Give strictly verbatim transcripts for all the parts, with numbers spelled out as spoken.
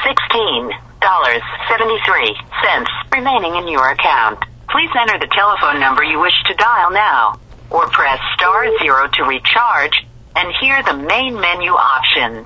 sixteen dollars and seventy-three cents remaining in your account. Please enter the telephone number you wish to dial now, or press star zero to recharge and hear the main menu options.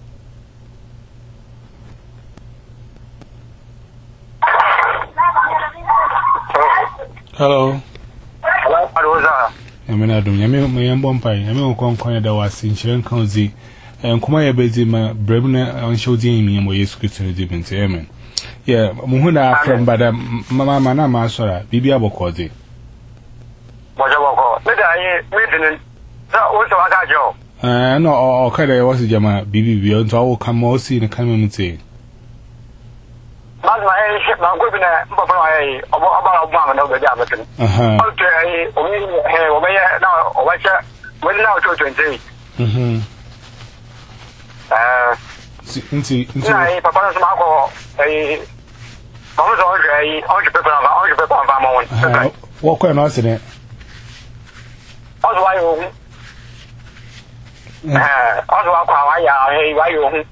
Hello. Hello, Arosa. I mean, I don't. I mean, my young bumpy. I mean, come come that was in Sharon County. And come here, busy my Bremen on show Jamie and we used to do it. Amen. Yeah, Muhuna from Badam, Mamma Mana Masora, Bibi Abokodi. What about that? I written that also I got you. Uh, no, okay, was it Jama Bibi beyond all come all see in the community. That's my ship, my equipment, about a woman of the Jamaican. Uh huh. Okay, we now, or what's that? When now to twenty. Hm. Uh, into I, Papa Marco, a almost all day, all the people of all the people of our own. What kind of accident? Also, I own. Also, I own.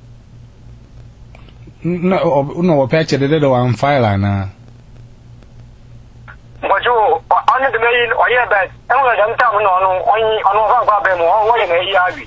No, no, patch it little on fire now. But you under the main or yeah, but I don't tell me on only on one problem or one in a yard.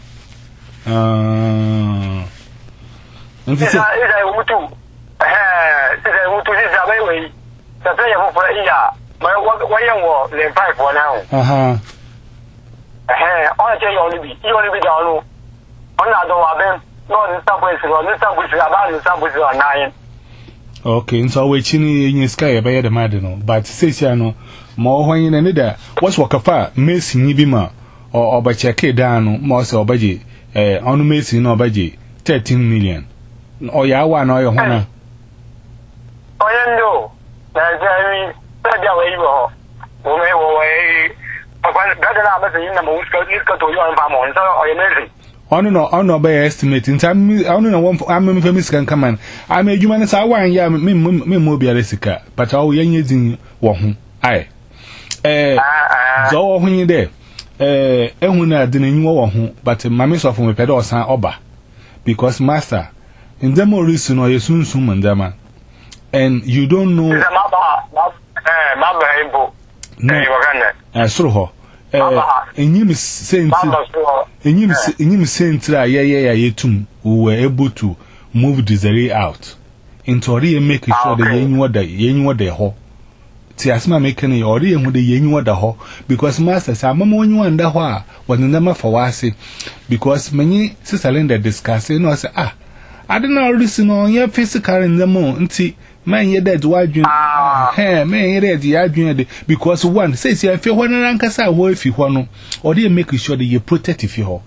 Uh, this is a Utu. Eh, this is a Utu is a way. The player for a year. My one young war, they five for now. Uh huh. Eh, all day only be, you only be down. Another one, no, the subways or the subways about the subways are nine. Okay, so we're chinning in sky by the madino, but says ya no more when in another. What's Wakafa, Miss Nibima, or by check down, Moss or Baji, eh, on Mason or Baji, thirteen million. Or ya one or your honor. Oh, yeah, no, that's very bad way you are. Way, but better not in the most go to your farm, so or anything. I don't know, I don't know by estimating time. I don't know one for I'm famous can come in. I made you manage our one ya me mobilistica, but all young is in one. Aye. Eh, so when you there, eh, and when I didn't know one, but mammy saw from a pedal san oba because master in the more reason or you soon soon mandama, and you don't know. No, so and you saying, and you saying, yeah, yeah, yeah, yeah, too, we were able to move Desiree out into already making sure that you know that you know the hole. Tiasma making it already and with the you know the hole because masters are mamma you wonder why when the number for was because many sister Linda discussing was ah, I don't know, listen on your physical in the moon, see. Man, you're dead, why you hey, man, you're dead, you're because one says, if you want to rank us out, if you want, or they make sure that you protect if you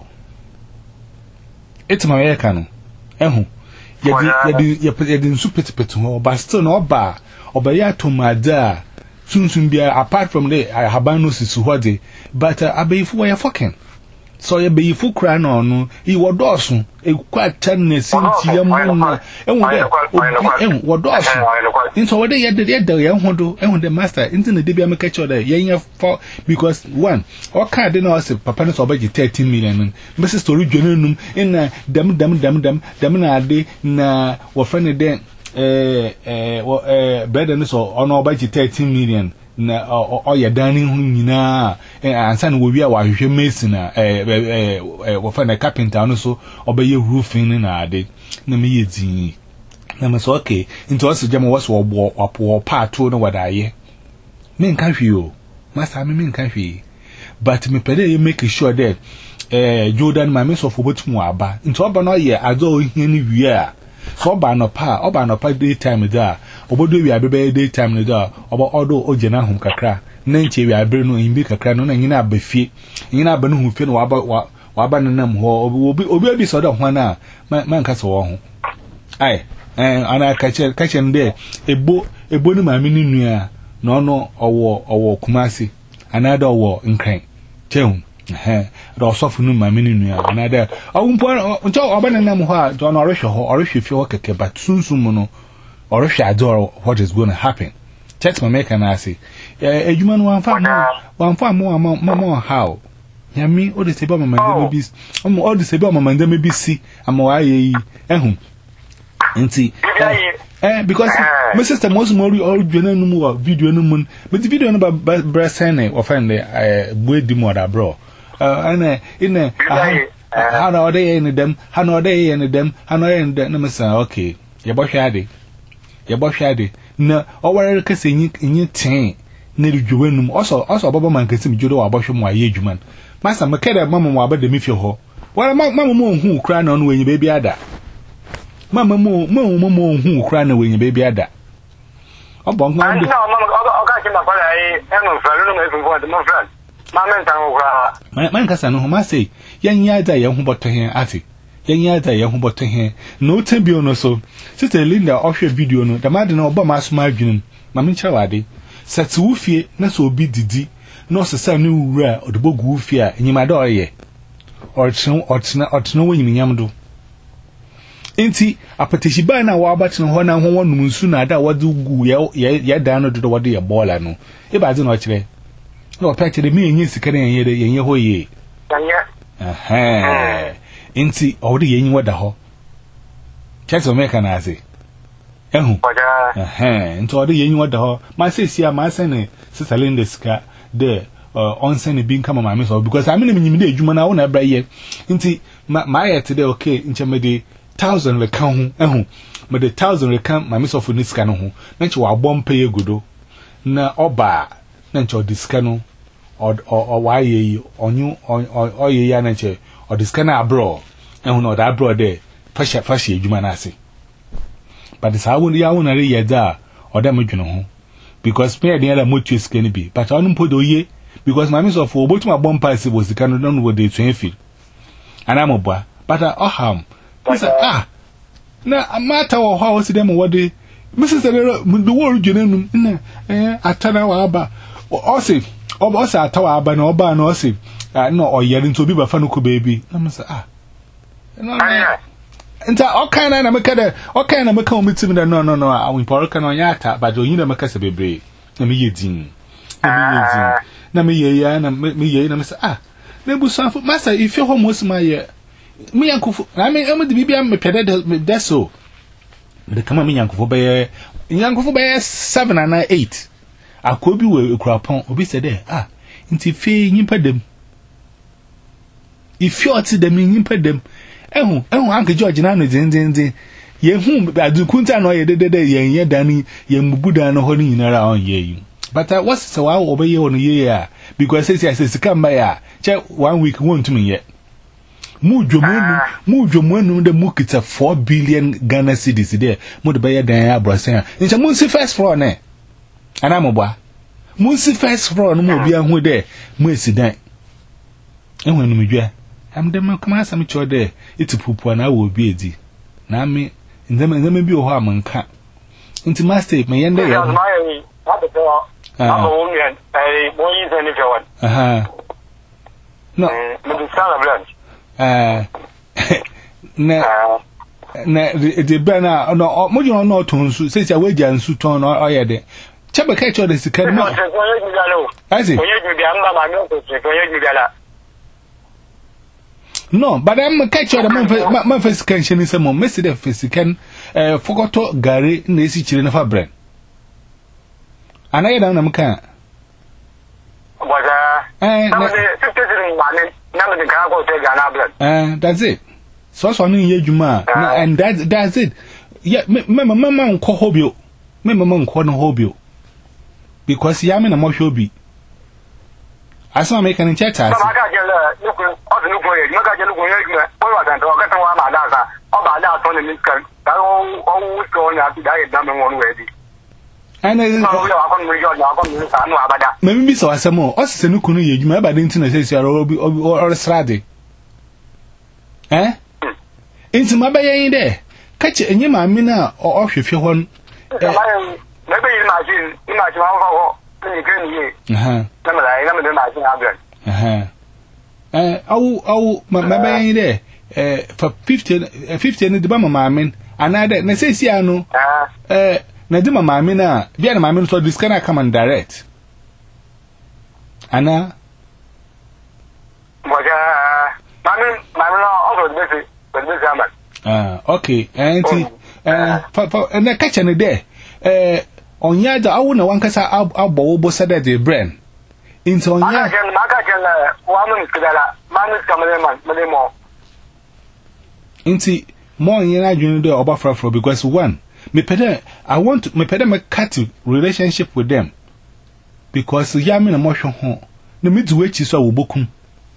it's my air cannon. Eh, you put it in super petum, but still not bar, or by ya to my da. Soon soon be apart from the I have no sisuade, but I be for your fucking. So you be full crown on, you were Dawson, a quite tennis in young woman, and what Dawson. And so what they had the young one and the master into the Debia catcher the young for because one or card didn't ask Papa or budget thirteen million, Missus Story Junum in a dam dam dam dam damnade na or friendly then eh eh bread and so on our budget thirteen million. Na or your dining na and son will be a wife mason eh eh eh find a carpenter also obey your roofing na de na me yedi na me so okay into us jam was wo wo part to no wada ye me nka hwi o master me me nka hwi but me pede you make sure that eh Jordan ma me so for botumu aba into oba no ye azo hia ni wi a so oba no pa oba no pa daytime da obodo wi abebe daytime no da oba odo ojena hum kakra na nche wi abere no imbi kakra no na nyina abafie nyina aba no humfie no waba waba nanam ho obi obi abi so da ho na man ka so wo ho ai eh ana kache kache nde ebo ebo ni ma me ni nua no no owo owo kumasi anada owo nkran cheun eh do sofu nu ma me ni nua anada awumpo ncho oba nanam ho a do no orehwe ho orehwe fi ho keke but sunsun no orehwe adore what is going to happen chat ma make na say eh adwuma no wan fa mo wan fa mo mo how yami o de se ba mama ndem bi o mo o de se ba mama ndem bi si ama wa ye yi ehun Nti eh because my sister most more original no video no mun but the video no ba breast ne offend eh boy di mo da bro uh and in how no dey in them how no dey in them how no in them no say okay ye bo hwa ade ye bo hwa ade na o were kase nyi nyi ten na djuwanum also also baba man kase mi jodo wa bo hwe mo aye djuman masa me kede mama mo abada mi fie ho wala mama mo hu kra na no wenyi baby ada mama mo mo mo mo hu kra na wenyi baby ada obo ngwa no mama o ka chi ma kwa ai enu fra no me fu fo mo fra mama ntan wo kra man kasa no ma say yan ya da yan hu boto hen ati yan ya da yan hu boto hen no tambio no so sister Linda o hwe video no da made na obo ma asoma adwunum mama nchawade sati wo fie na so obi didi no sesa ni wura odebogu wo fie a nyimade oye ortene ortene ortene wo nyimnyam do enti apateshi ba na wa abatene ho na ho wonum nsu na da wode gu ye ye da no do wode ye bola no e ba ze no kire no pete de me enye sikare enye de enye ho ye aha enti owde ye enyi wada ho cheso me kana ase ehu aha enti owde ye enyi wada ho ma se sia ma se ne sister Linda ska de uh onsen bi nka mama me so because I mean me de adwuma na wo na bra ye nti ma yet de okay nche me de thousand le kan ho ehu me de thousand le kan mama so for ni ska no ho na nche wa bompa ye gudo na oba na nche odiska no o o wa ye yi onyu o ye ya na nche odiska na abro ehu no da abro de fasha fasha adwuma na ase but this how ya wo na re ye da o da me dwene ho because me dey na motu ska ni bi but onu podo ye because my miss of obotu bomb pass was the kind don't what they train feel and I'm oba but uh ham ah na matter of how see them what they missus the world junenum na eh atana wa aba o say o say atawa aba na oba na o say no o yere nto bi ba fa no ko baby na say ah no nta o kan na make da o kan na make o mitim da no no no awin poro kan onya ata but oyin na make se bebre na me yedin na me yedin na me ye ya na me ye na me say ah na busanfo master if you home osma ye me yankofo na me am de bibia me pede de so de kama me yankofo be yankofo be seven and eight akobi we kurapon obi said there ah nti fe nyimpa dem if you ati dem nyimpa dem ehu ehu Uncle George na no zinzinzin ye hu adukunta no ye de de ye ye dani ye mubuda no ho ni nyinara on ye yi but uh, what's so I obey you on a year because says I says come by ya check one week won't to me yet. Mujomunu, Mujomunu, the Mukita four billion Ghana cedis there, Mud Bayer Daya Brasia. It's a Munsi first floor, ne? And I'm a boy. Munsi first floor, no more beyond who there, Munsi that. And when we get, I'm the Macamas, I'm sure there, it's a poop and I will be a D. Now me, and then there may be a harm and cat. Into my state, my end. Ah, oh, yeah, I boys and if you want. Aha. No, the son of lunch. Ah, na, na, the banner, no, more you know, to say, I wait and suit on or I had Chapel catch all this. I see. No, but I'm a catcher. My first cantion is a more messy the physican, uh, forgot Gary, Nancy Children of a brand. And I don't know, can was a that's it. So, so, Juma, and that, that's it. Yet, Mamma, Mamma, call Hobio. Mamma, call Hobio. Because Yam and a more hobby. I saw make an chat. I and maybe so as some more. Us, the Nukunu, you may by the internet says you are or a strade. Eh? Into my bay in there. Catch it, and you, my mina, or off if you want. Maybe imagine, imagine how you can hear. Uh huh. Uh huh. Eh, oh, oh, my bay in there. Eh, for fifteen, fifteen, the bummer, my man, and I that necessiano. Eh. Na di mama mi na bia na mama so this can come and direct ana moja mama mama no also busy busy ah okay and eh for na catch ne there eh onya da awu na wankasa abbo bo sada de brain into onya maka jen maka jen wa mun kidala man kamale man mo inti more yen adwene do oba frafro because one me pede I want me pede me cut relationship with them because ya me na mo hwe ho na me du echi so obokum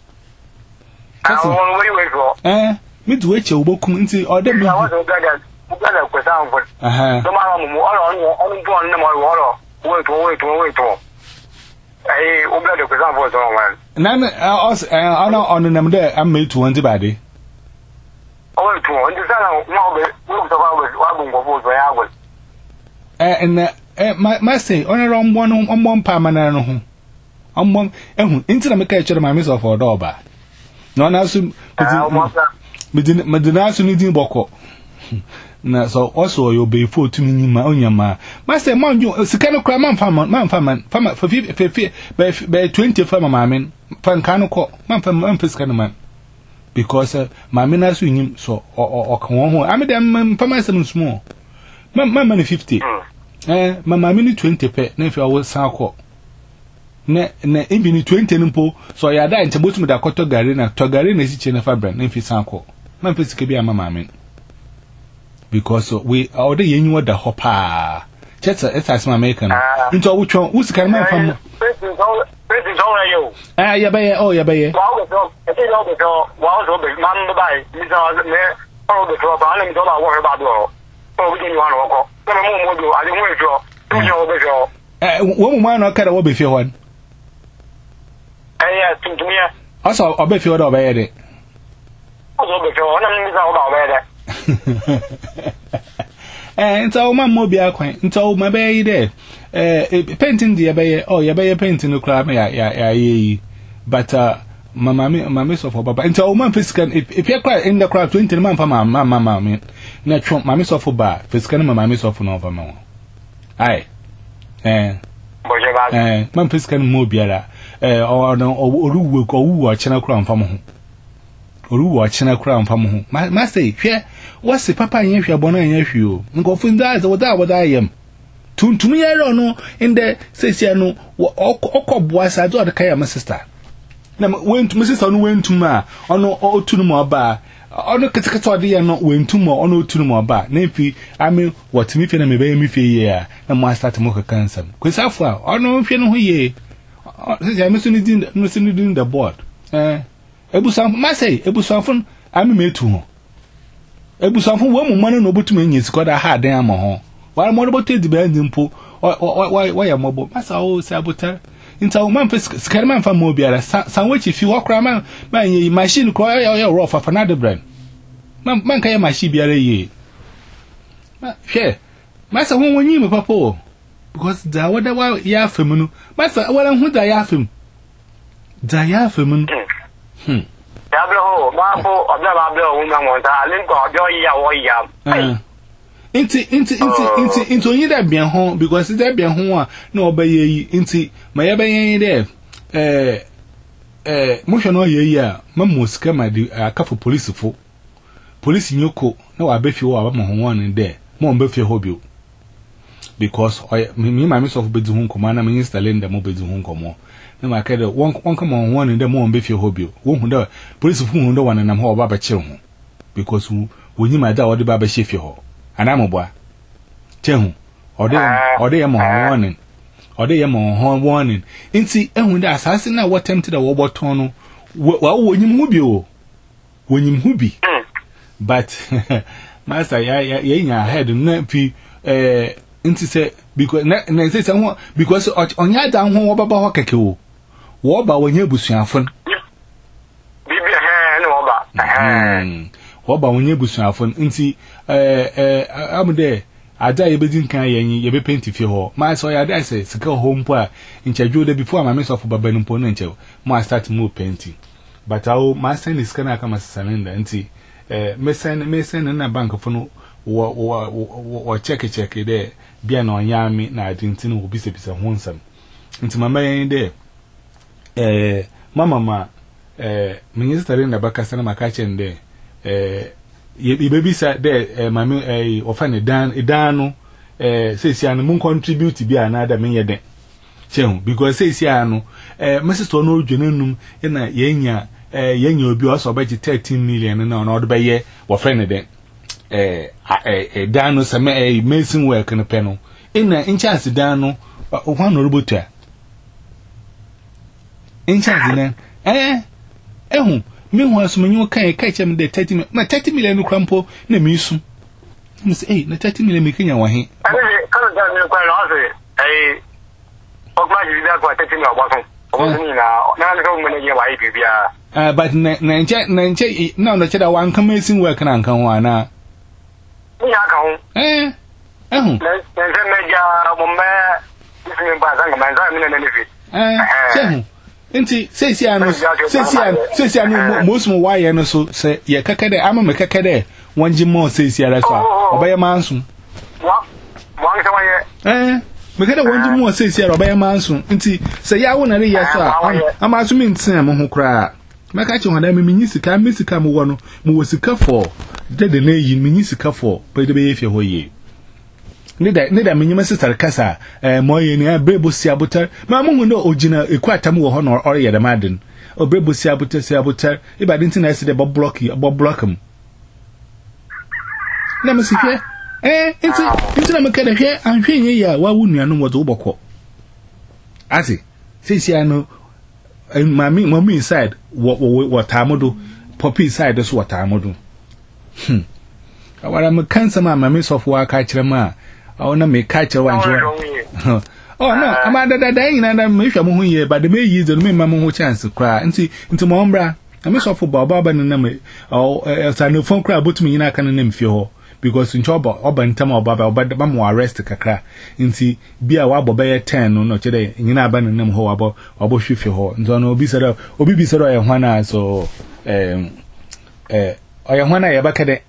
I won we we go eh me du echi obokum inti o de me I want to get that ugana kwesa anfo aha so ma mo oro no onu bo na mo oro we to we to we to eh ugana kwesa anfo so wan na na us ana on nam there am me to wanti bade oh to ndi sana mo be wo to ba we wa bungo bo so ya go eh na eh ma say onero mbo no mbo mpa manara no ho ombo ehun inti na me ka chere ma me so for doba no na su medina medina su ni din boko na so also yo be for to ni ma onyama ma say man jo sika no kra man fa man fa man fa ma fa fi be twenty fa ma men fa nkan ko man fa man sika no man because uh, ma men asu nyim so o kan won ho am dem fa ma sem small man man fifty eh ma ma men twenty pe na fi awo san ko na na ebi ni twenty npo so ya da nche botum da koto gari na to gari na siche na fa brand na fi san ko man fa sika bi ama ma men because uh, we order yen what the hopper chetsa it's as my American into which one who's can man from ah ya baye oh ya baye wow so e ti lo so wow so be man bai mi so me o be so ba le mi so ba wo ba do o bi ni wa no ko so mo mo do ali mo e so tu jo be so eh wo mo man no kada wo be fi hon eh ya tu tu ya also o be fi odo baye de o so be so na mi sa o ba baye de eh nta o ma mo bi akwan nta o ma be yi de eh painting de be oh ya be painting no kra ya ya yi but uh mama me mama so for baba nta o ma physical if you cry in the crowd twenty man fa mama mama me na twa mama so for ba physical mama me so for no for me ai eh boje ba eh man physical mo biara eh o no oruwo ko owu o chena kra mfa mo ho oruwo chena kra mfa mo ho ma say hwe wose papa yen hwe bono yen hwe o nkofo nda za woda woda yem tuntum ye ro no in the sesia no okoboa sa do de kaya my sister na wentum sister no wentum a ono otunu mo ba ono ketekete ode ye no wentum mo ono otunu mo ba na fi ami wotimi fi na me be mi fi ye a na mo start mo ka cancer kwesafo a ono hwe no ho ye sesia me so ni din no so ni din the board eh ebusan ma say ebusanfo ami metu ho ebusanfo wo mu mano no botum enyi sikoda ha den ama ho wa mo no botu ediba ndi mpo wa ya mobo masa o se abota nta o man fa sikari man fa mo biara san wachi fi wakra man man yi machine ko ya ya rough fa na de brand man man ka ya machine biara yi ma hwe masa won wonyi me papo because da wada wa ya afem no masa wala hu da ya afem da ya afem no hmm Dablo ma bo obla ba blo wo ma mo ta alin ko ojo ya wo ya inti inti inti inti inti onyi da bian ho because da bian ho a na obaye yi inti ma ya bayen de eh eh mo hwe no ye yi a ma mo sika ma di akafo police fo police nyoko na wa be fi wo aba mo ho won de mo mbe fi ho bio because me ma me so fo be di ho nkoma na me install dem mo be di ho nkomo na ma ka de won won kama won de mo mbe fi ho bio wo hu da police fu hu da wan nam ho ba ba kire ho because wonyi ma da wo de ba ba shefi ho anamo boa chehu ode ode ye mo warning ode ye mo warning nti ehun da asase na what tempted da wo boton no wa wonyim hu bi o wonyim hu bi but master ya ya nya head na fi eh nti say because na na say say because onya da ho wo baba ho keke o wo ba wonya busuafon bibi he no wo ba eh wo ba wonya busuafon nti eh eh amde ada ye bedin kan yen ye be paint fi ho ma so ya da say sika ho mpo a nchadwo da before ma me so for baba no mpo no nche ma start mo painting but awo ma send is kana kama salenda nti eh me send me send na bank fo no wo wo wo check check de bia na onyami na adintin wo bisa bisa ho nsam nti mama yen de eh mama ma eh minister na baka sana makache nde eh ye baby said there my eh ofan dan dan eh say say an mun contribute bi another me ye den chehu because say say anu eh Missus no dwenanum na yenya eh yenya obi o so budget thirteen million na na odo ye wo friend den eh eh dan no some eh mason work no pe no ina in chance dan no one no roboto a in chance na eh ehun me ho asomanyo kan kai chem de thirty million na thirty million no krampo na me su me say eh na thirty million me kenya wa he ani kan da me kwa no say eh ogma ji da kwa thirty million obaso obaso ni na na na ko me ye wa yi bia ah but na na nche na nche na no cheda wan kan mason work na kan wa na ni ya kan eh ehun na na me ja mo me isi me ba san ma san me na ne fi eh ehun Inti say si anu say si anu say si anu most mo why no so say ye kakade ama me kakade wanji mo say si ara so obaya mansu wa wa se wa ye eh me kada wanji mo say si ara obaya mansu nti say ya wona re ye so ama so me ntin mo ho kra me ka che hoda me minyi sika me sika mo wo no mo wo sika for dede na yi minyi sika for pe de be ye fie ho ye Nida nida minyima sister kasa eh moye ni abrebo si abutar ma mu no ogina ekwatam wo ho no ore yede maden obrebo si abutar si abutar ibade ntina ese de bob block bob blockam na mesike eh nti nti na mekada hwe anhwe nye ya wa wunu anu wodo bokọ ati sisi anu mami mami inside wo wo tamodo poppy side so watamodo hm awara me kansa ma mami sofo aka kire ma oh na me catch one oh no amada da da yin na me hwa mo hu ye but me yi ze no me ma mo hu chance kra nti nti mo mbra na me so for baba ba na me oh sa no phone kra botumi yin aka na me fie ho because ncho oba oba ntam oba ba oba ba mo arrest kakra nti bia wa boba ye ten no no chede yin aba na nam ho wabo wabo hwe fie ho nzo no obi sero obi bi sero ye hwana so eh eh oye hwana ye ba kede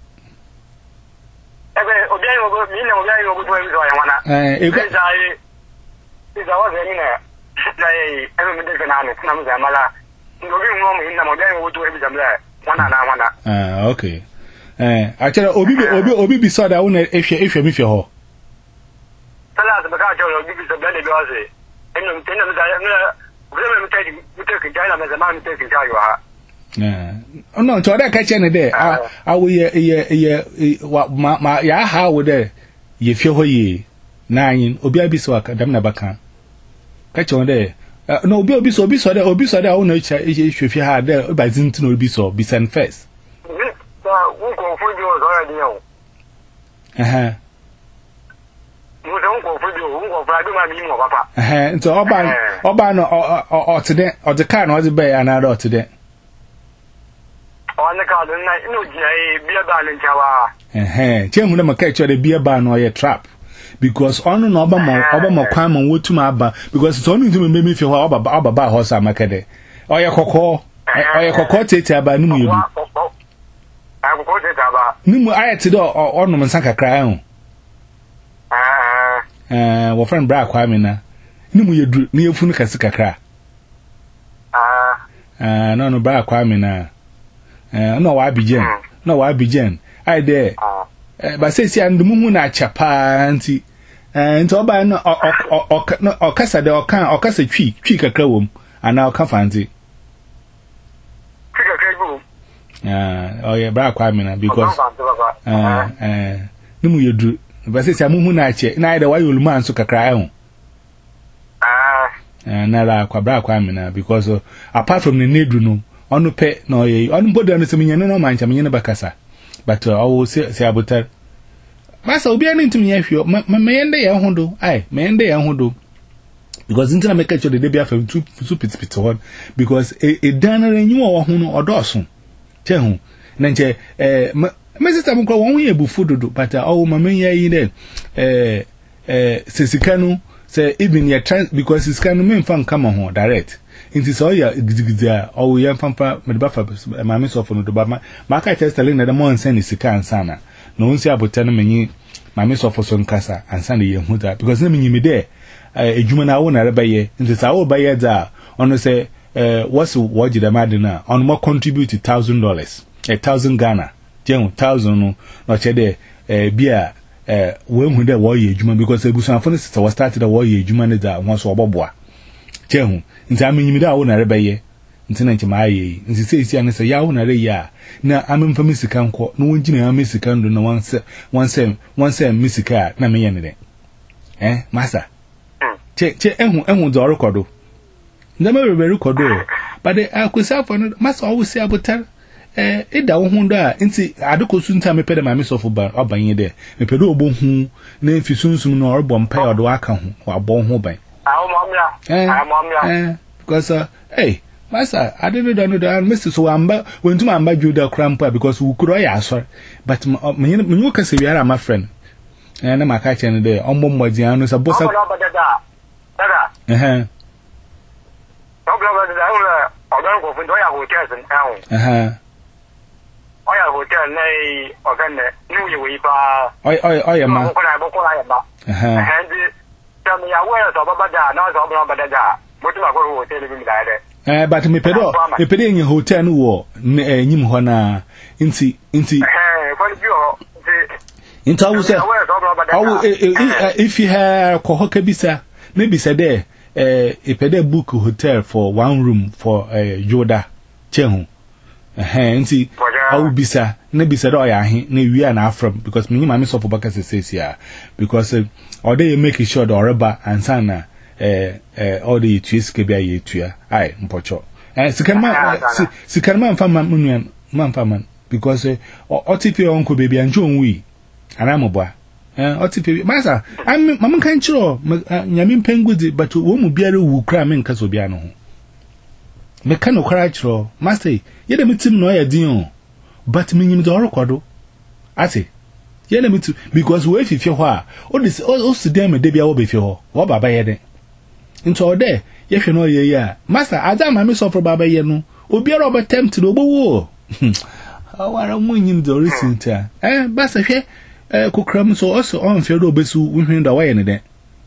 eh e ga dai ida wa zeni na dai ebe me de na no na mo zamala ngo bi ngo mo na mo dai wo to e bi zamla wana na wana ah okay eh achara obi obi obi bi so da wona ehwe ehwe mi fie ho sala ba ka jo obi bi so da le bi o se eno mi tena mi da na ko me mi tai mi te ke dai na me zamala mi te ke dai wa eh no to da ka che ne de a wo ye ye ye ma ma ya ha wo de ye fie ho ye na anyin obi abiso akadam na baka ka che wonde no obi obi so obi so de obi so de a wo na echa ehwe fie ha de obazinti no obi so bi san first ba wo ko fuji o so ya de yo eh mo de wo ko fuji o wo ko fra bi ma mi mo papa eh nto oba oba no o tede o de car no o de be another o tede on the car na ino ji ai bia ba le chawa eh eh chemu na maka echo de bia ba no ye trap because onu no oba mo oba mo kwan mo wotuma aba because so onu ntumi me me fi ho oba oba ba ho sa maka de oye kokko oye kokko tete aba nu mu yedu ah kokko tete aba nu mu ayete do onu mo nsan kakra ehun ah eh wo friend bra kwa me na nu mu yedu na yefunu kasi kakra ah eh no no bra kwa me na eh no wa bijen no wa bijen ai de eh ba se si andumu hu na chapa nti eh nti oba no o kasa de o kan o kasa twi twi kakra wom ana o ka fanti twi kakra bu ah o ye bra kwa me na because eh eh numu yedu ba se si amuhu na che na ai de wa yolu man so kakra ehun ah eh na la kwa bra kwa me na because uh, apart from the nedu no onu pe no ye onu bodo no se menyane no mancha menyane bakasa but uh, I will say say abutar masa obi ani ntumi ya hwio ma meyende ya hodo ai meyende ya hodo because ntina make sure the bia fam tu su pitipiti hon because e e danare nyi wo ho no odoso che hu na nche eh me sister mo ko won ye bufu dodo but uh, ma men ya yi de eh eh sesikanu say even your trans because sesikanu men fan kama ho direct inti so ya gidigidi a o ye pampa me ba fa ma me so fo no do ba ma ka testale na de mo nsan ni sika ansana no nsi abota no menyi ma me so fo so nkasa ansana ye hu da because na menyi me de ejuma na wo na reba ye inti sa wo ba ye da ono say eh what's what did the madina on mo contribute one thousand dollars a thousand Ghana ten thousand no no che de eh bia eh we hu de wo ye adwuma because ebusuafo no sister was started wo ye adwuma ne da won so oboboa che hu nti amenyimi da wo na rebeye nti na nchema aye nti se isi an se ya wo na re ya na amemfa misika nko no wongina ya misika ndo na wanse wanse wanse misika na menye ne de eh masa che che ehu ehu do record ndama be record but the akwesa for no masa always say abotar eh ida wo hu ndo a nti adekosu nta me pede ma me sofo ba obanye de me pede obo hu na mfisunsum no orbo mpa odo aka hu abo hu ban awo momia awo momia eh because uh, hey masa I didn't know that Mister So amba when to amba juda crampa because we could ya sorry but me me you can say we are my friend eh na maka che ne de ombo mmodi anu sa bossa dada eh no global da ula ogan ko fu do ya hotel sen awu eh oya hotel nei ogan ne nu yi wi ba oi oi oi ma ko na bo ko la ya ba eh eh ndi tam ya we so ba ba da na so ba ba da mo tu ma ko hotel bi mi da de eh but me pedo me pedo yin hotel no wo enyim ho na nti nti eh for you nti awu se awu if you have ko hoka bisa maybe say there eh e pede book hotel for one room for eh Yoda chehu eh nti awu bisa na bisa do ya he na wi na afram because me nyima me so for baka sese ya because or they make sure the oreba ansa na eh eh all the twist ke bia ye tua ai mpocho eh sikanma sikanma mfa man man fa man because otipe onko baby anjo onwi ana mobwa eh otipe masa am mam kan chiro nyame mpengudi but wo mu biare wu kra men kaso bia no ho me kan okra chiro master yede mitim no ya din o but minyim do rekodo ati yede mitu because we fifi ho a o dis o sidem me de bia wo be fi ho wo baba yede nto ode ye hwe no ye ya master ada ma me so for baba ye no obiara obetempt no obowo awara munyim do resinta eh basa hwe eh kokram so also on fe do besu hwen da waye ne de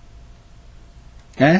eh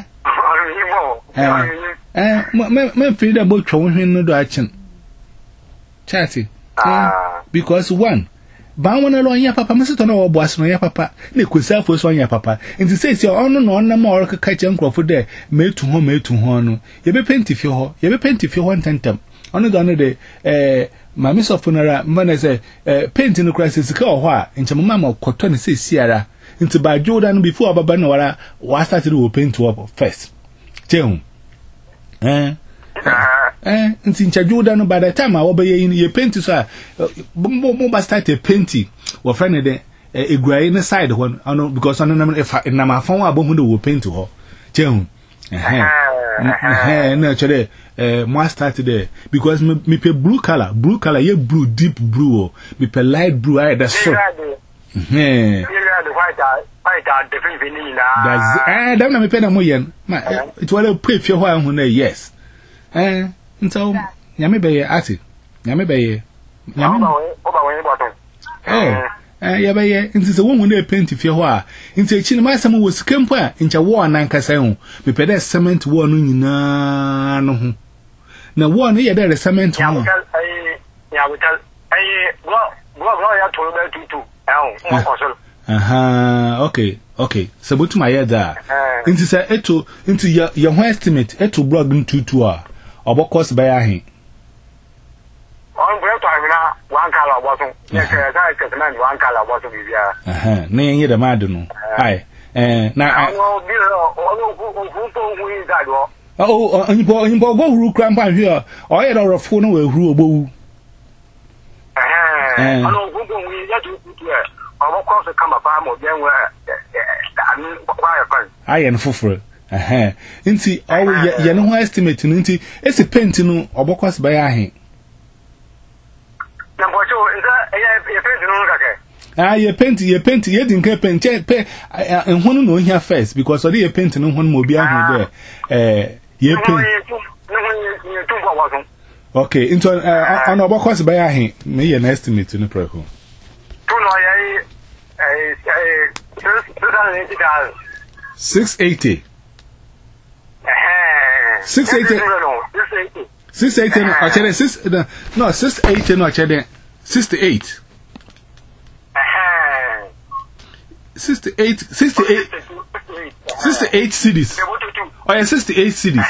eh me me fe da bo twa hwen no do achen chati because one ba wona lo anya papa me sito na wo bo aso ya papa na kwesafo so anya papa nti say say ono no na ma orka ka che nkrofo de metu ho metu ho no ye be penti fi ho ye be penti fi ho ntentem ono do no de eh mami so funara mbana say eh penti no crisis ka ho a nche mama ma koto ne say siara nti ba joda no before baba na wara wa started wo penti up first chehu eh eh nti ncha joda no by the time a wo be ye penti so a mo ba start a penti wo friend de eguai ne side ho no because ono na na ma fon abo hu de wo penti ho chehu eh eh na chere eh mo start there because me me pe blue color blue color ye blue deep blue me pe light blue I that's so eh white white different vanilla that's eh dem na me pe na mo yen ma it wale pe fie ho hu na yes eh nso nyame be ye ati nyame be ye nyame oba we bottom eh eh ya be ye nti se wo hu na paint fie ho a nti echi na ma asem wo sikempo a ncha wo na nkasa hu me pe da cement wo no nyina no hu na wo no ye da cement ho ya ai ya wutal ai go go go ya to be tutu eh mo kosol aha okay okay so butu ma ye da nti se eto nti ya ya ho estimate eto blog ntutu a obokos ba ya hin on bro to amina one color bosun yes sir that is man one color bosun bibia aha na yen da madu no ai eh na no bi o ku ku to hu yi da do oh onyibo onyibo go huru krampa hwe o ye do rofo no we huru ogbowu eh alo ku ku wi ya tu tu e obokos kama pa mo bien we ani kwa ya fan ai en fufuru eh nti awu ye no ho estimate no nti esi paint no obokos ba ya hin na bocho nza ye paint no kake ah ye paint ye paint ye din ka paint pe enhunu no hia first because odi ye paint no hunu mo bi ahu there eh ye paint okay into on obokos ba ya hin me ye na estimate no preko tu no ye eh eh six eighty six eighty six eighty no actually six no six eighty no actually sixty-eight sixty-eight sixty-eight sixty-eight cities. Oh yeah, sixty-eight cities.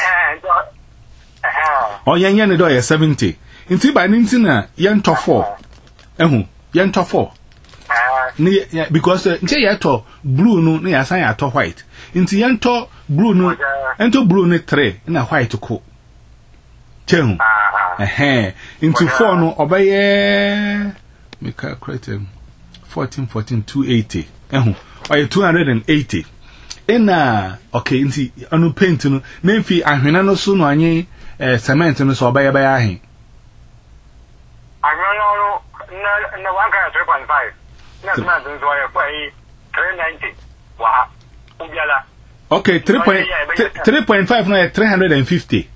Oh yeah, yeah, no, yeah, seventy. Inti by ninety-na yen to four. Ehu, yen to four. Yeah, because uh, nche ya to blue no na ya san ya to white. Inti yen to blue no, ento blue no three na white ko. Chehu. Eh into four no obaye make a create fourteen fourteen two eighty. Ehu. Oye two hundred eighty. Ena okay inti anu paint no na mfi ahwena no so no anye eh cement no so obaye baya ahin. Ahwena no na na one ka three point five. Na cement so oye kwa three ninety. Wa ubiala. Okay, three point five no three hundred fifty.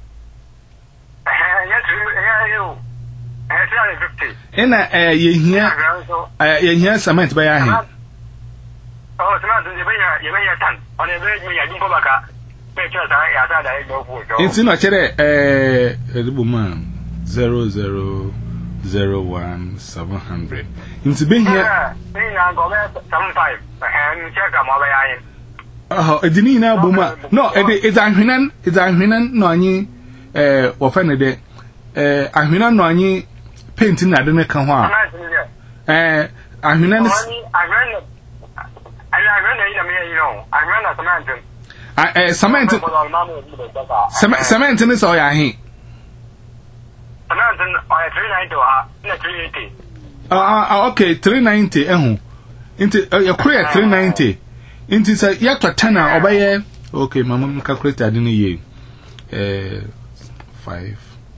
Ena eh ye hia eh ye hia cement ba ya he. Oh, cement ye be ya ye be ya tan. Ona be me ya din ko baka. Be cha sa ya sa da e go fu jo. Inti no chere eh edibo man zero zero zero one seven hundred. Inti be hia ni na go be seventy-five. Eh check am ba ya yin. Oh, edini na boma. No, ede is ahwenan, is ahwenan no anyi eh wo fa ne de eh ahwenan no anyi paint na de ne ka ho a eh ahwenan ahwenan ahwenan ida me yi no ahwenan cement ah eh cement cement ni so ya he cement o three ninety ha na three eighty ah ah okay three ninety ehu inti ya kure three ninety inti sa ya to tana obaye okay mama calculate ade ni ye eh five.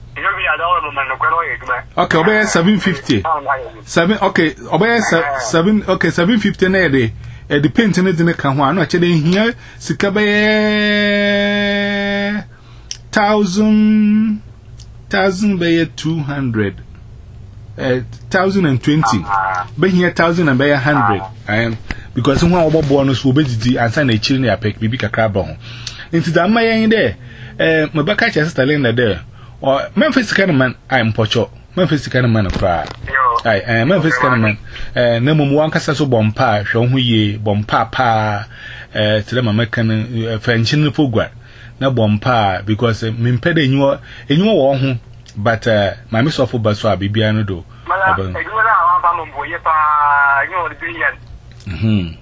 Okay, obey seven fifty. Seven. Okay, obey seven. Okay, seven fifty. Na de, eh, the paint na de na kan ho. Ano achede hia sika be thousand, thousand be two hundred. Eh, thousand and twenty. Be hia thousand and be a hundred. Um, because one obo bonus will be the answer na chiri na apek bibi kakra ba ho. Inti da mayen de, eh, mabaka cha sister Linda there. Or Memphis Canman, I am Pocho. Memphis Canman of Pra. I am Memphis Canman. Nemo one Casasso Bompa, show who ye Bompa pa, to them American French in the Fugua. No Bompa, because Mimpede in your in your war, but my miss of Baswa Bibiano do. Hm.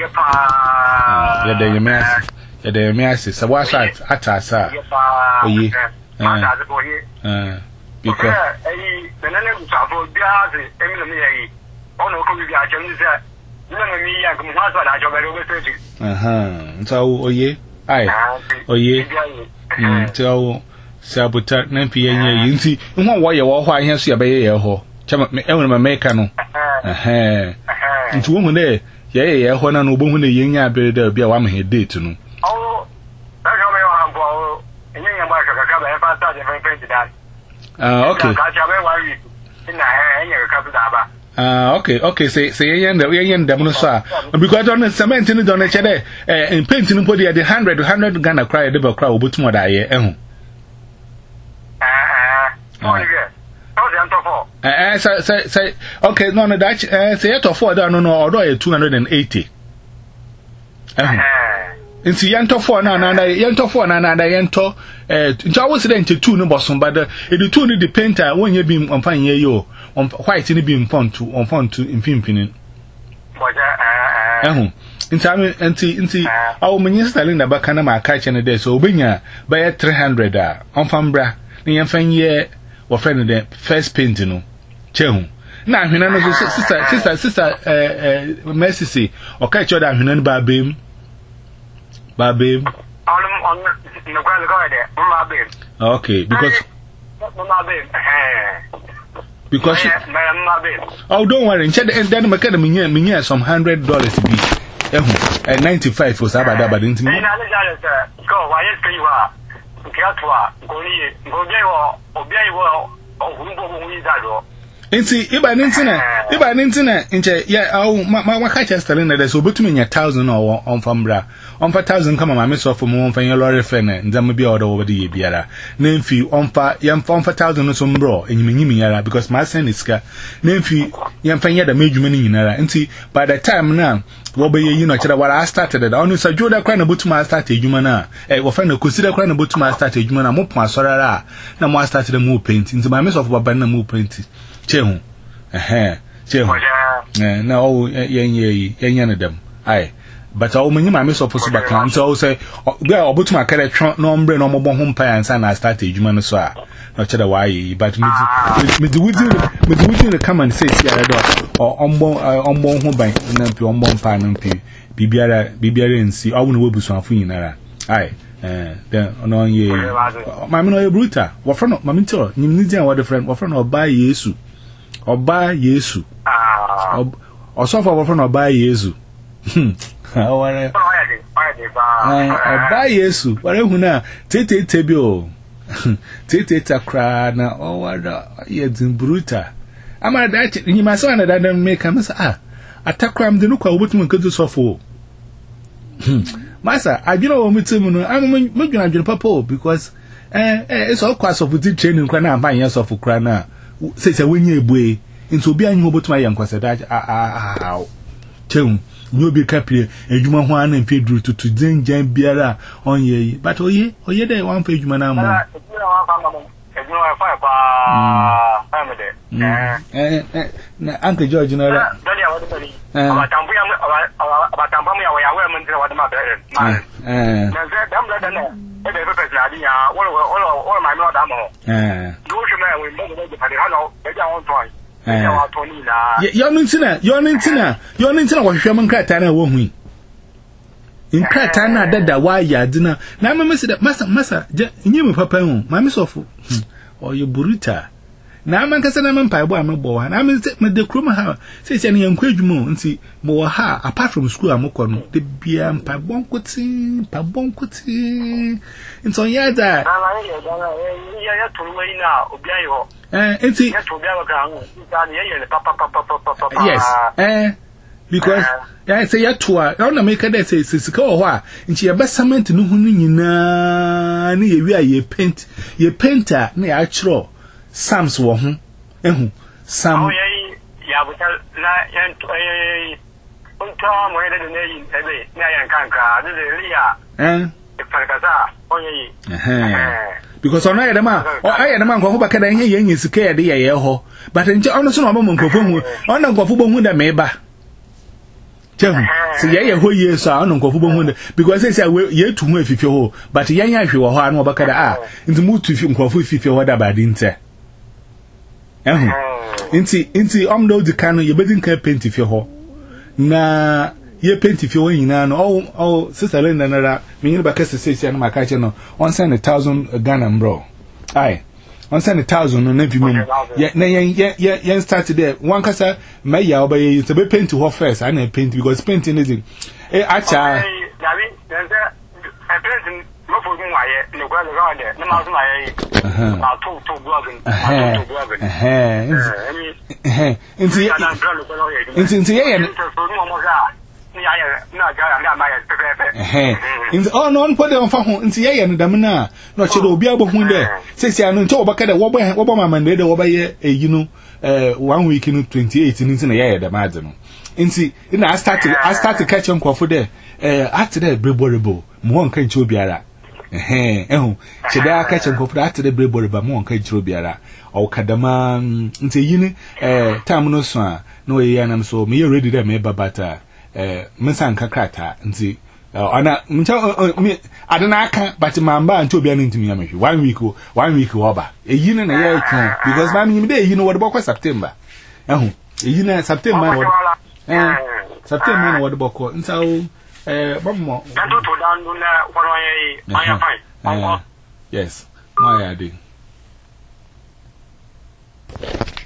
Yeah, the mass, the mass, so what's that? Atasa. Oh, ye. Uh, uh, because eh benane mutafo bia ze emile me yi ono ko bia chem ze na me ya ko mo so da jo bere obeseti aha so oye ai oye mm so sabuta na mpi yen yi nti ho wo ye wo ho ahia so ya be ye ho chama e wona ma meka no aha nti wo hu ne ye ye ye ho na no bo hu ne yen ya bere da bia wa ma he date no oh da jo me wa bo Ah, okay. Ah, okay, okay. Say, say, yen, the yen, the monosa. Because on the cement in the donor, eh, in painting body at the hundred, hundred Ghana cry, a double crowd, but more die, eh? Ah, say, say, say, okay, no, no, Dutch, eh, say, eight or four, no, no, although two hundred and eighty. Inti yanto four na na yanto four na na yanto eh nja wo se den two no bosom but the two ni the painter won ye bi on fan ye yo on white ni bi on to on fan to infimfinin boja eh eh inti am inti inti awu menyi styling na baka na ma ka che ne dey so obenya by three hundred a on fan bra ni yan fan ye wo friend the first paint no chehu na ahwena no so sister sister sister eh eh Mercy say o ka che da ahwena no ba bem Babe. Okay, because because oh, don't worry. Instead, then make them me me some hundred dollars be. Eh, ninety five for Sabada, but didn't me. Go, why is you are? Kiatwa, Goli, Gojo, Obey, or Humbo, Inti iba nintina iba nintina inche ya au ma ma catch sterling na so betumi nya one thousand or on fambra on fa one thousand kama ma me so for mo on fa yen lorry fe na ndam bia order wo de ye biara na mfi on fa yem fa one thousand no so mbro enyiminyimi yara because my send iska na mfi yem fa yen da medwuma ni nyinara inti by the time na wo be ye no kira wara started that onu sa joda kwa na botuma start edwuma na eh wo fa na consider kwa na botuma start edwuma na mo pon asorara na mo start the mo paint inti my me so for baba na mo paint chehu eh chehu eh na o yen ye yen dem ai but o menyi ma me so for so baka nti o say be obotuma kare twa no mbre no mo bo ho mpa ansa na start ejuma no so a no chere wa yi but me me di wudi me di wudi the come and say ya do o ombo ombo ho ban na mpi ombo mpa na mpi bibiara bibiara nsi o wona webusu afo nyinara ai eh then no ye ma me no e bruta wo fro no ma me nti nyim ni dia wo de friend wo fro no ba Yesu Oba Yesu. Ah. Osofo wo fro Oba Yesu. Hmm. Aware. Oba Yesu. Ware hu na tete tebi o. Tete takra na o wada ye bruta. Ama da chi nyima so na da dan make am say ah. Atakra am de no kwa obotum nkezu sofo. Hmm. Masa, adwena wo mitim no, am medwena adwena papa because eh eh it's all class of the training kwa na ampa yen sofo kra na. Say say when you boy into obi anyi obotuma yan kwase da ah ah cheun ni obi kapire edwuma ho an mpe duru tutu denjan biara onye but oye oye dey wan fa edwuma na mo edwuma fa pa family eh eh na Uncle George no ra dali awade bali abatambu ya abatambu ya wa ya we mun tira wade ma bere ma eh na ze dam la dana e be pe na di ya wo wo wo ma mi no da mo eh do shi me we mo mo de ha no e ja won toy e ja wa to ni la yo nintina yo nintina yo nintina wo hwehwe mun krata na wo hu in krata na dada wa ya dina na me mesi masa masa nyim papa hu ma me sofu o ye buruta na man kasa na man paibo amebo wa na me me de krum ha se se na yankwa adwuma nti mo ha apart from school amokọ no de bia mpa bonkoti pa bonkoti nti on ya da na na ye da na ye ya to we na obi ayi ho eh nti ya to bia wa ka hu ta ne ye pa pa pa pa pa yes eh because ya say ya to a na make that say sika ho a nti ye ba cement no hu nyina ne ye wi a ye paint ye painter na ya chiro Sams wo ho ehu sam oh ya buta na yan eh unta mo hele de nei ebe na yan kanka de lia eh e farkaza onye eh because ona ye dem a o aye dem a nkofo baka da ihe ye nyi sika ye de ye ye ho but nje ono so no mo nkofo hu ona nkofo bo hu da meba chehu si ye ye ho ye so ona nkofo bo hu da because say say ye tu hu afifie ho but ye nya hwe wo ho ana obaka da ah nti mu tu fi nkofo fifie ho da ba di nte eh inti inti omdo di kanu ye bedin ka paint fi ho na ye paint fi ho yina no oh oh sister Linda na me yin ba ka sese sia na maka che no on send a thousand Ghana bro ai on send a thousand no na vi mum ye na ye ye ye start there one kasa me ya oba ye se be paint ho first I na paint because painting is eh acha davi then I paint no for me why no go go there na ma so na ye ba to to blogging to blogging eh eh inti inti inti ye eh inti oh no on put on fa ho inti ye no dam na no che do obi abohu de sesi anu nche obaka de wo bo wo bo mama de wo ba ye eyi no eh one week no twenty-eight inti na ye de ma de no inti ina start I start catch on kwafo de eh at de breborebo mo nka nche obiara eh eh cheda aka chen kofura atede brebore ba mo nka jiro biara o kadama nte yini eh time no so a no ye yanam so me ready there me babata eh mensa nka krata nti ona mcha me adana aka but mamba nti obia ntimi amehwe one week one week oba eyini na ye kan because ma me dey eyini wode bokọ September eh eyini September wode eh September na wode bokọ nta o eh bomo that to down na kwaro ye aya fine yes my idea